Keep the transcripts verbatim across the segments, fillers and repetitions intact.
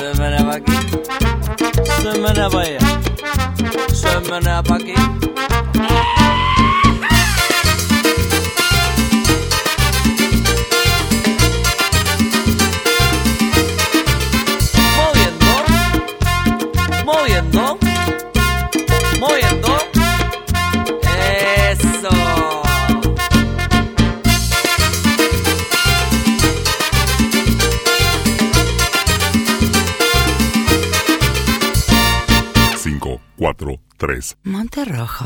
Se menea pa' aquí, se menea pa' allá, se menea pa' aquí. Moviendo, moviendo, moviendo. Eso. Cinco, cuatro, tres. Monterrojo.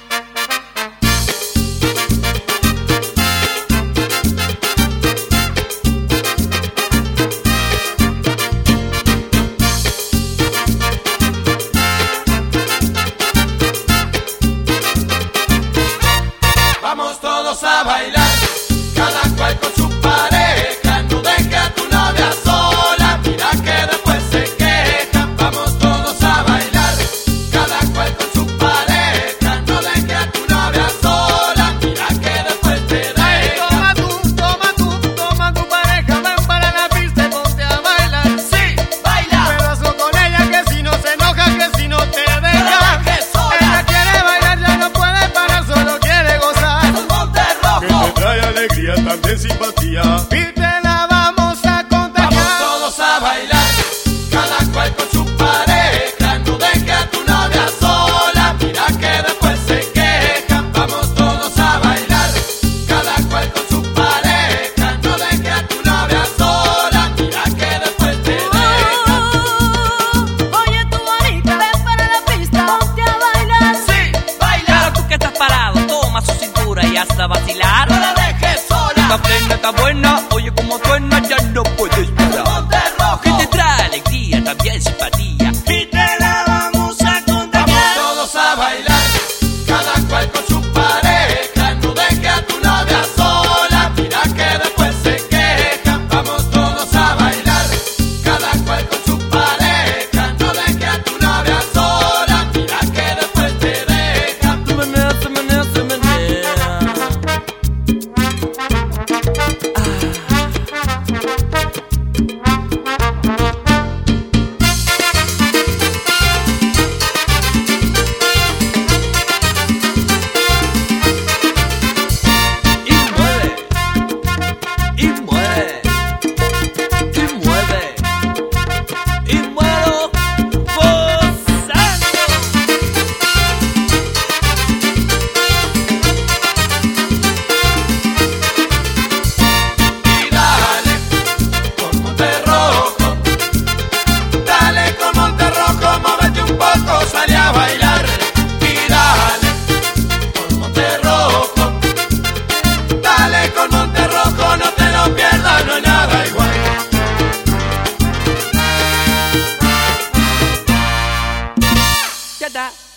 Vamos todos a bailar, cada cual con su pareja. No deje a tu novia sola, mira que después se queja. Vamos todos a bailar, cada cual con su pareja. No deje a tu novia sola, mira que después te deja. Toma tú, toma tú, toma tu pareja, ven para la pista y ponte a bailar. Sí, baila, Pero hazlo con ella que si no se enoja, que si no te deja. deje sola. Ella quiere bailar, ya no puede parar, solo quiere gozar. Monterrojo. Que te trae alegría, también simpatía. Y te la vamos a contagiar. Vamos todos a bailar, cada cual con su pareja. No deje a tu novia sola, mira que después se queja. Vamos todos a bailar, cada cual con su pareja. No deje a tu novia sola, mira que después te deja. Oye tu bonita, ven para la pista, ponte a bailar. Sí, baila, Pero tú que estás parado, toma su cintura y hasta vacilar. no la dejes sola. Esta plena está buena, oye como suena, ya no puedes parar. Monterrojo. Que te trae alegría, también simpatía. Y te la vamos a contagiar. Vamos todos a bailar, cada cual con su pareja. No deje a tu novia sola, mira que después se queja. Vamos todos a bailar, cada cual con su pareja. No deje a tu novia sola, mira que después te deja. Se menea, se menea, se menea. Y mueve, y mueve, y mueve, y muevo gozando. Y dale con Monterrojo, dale con Monterrojo, móvete un poco, sale a bailar. Y dale con Monterrojo, dale con Monterrojo, no te lo pierdas, no hay nada igual. Ya está.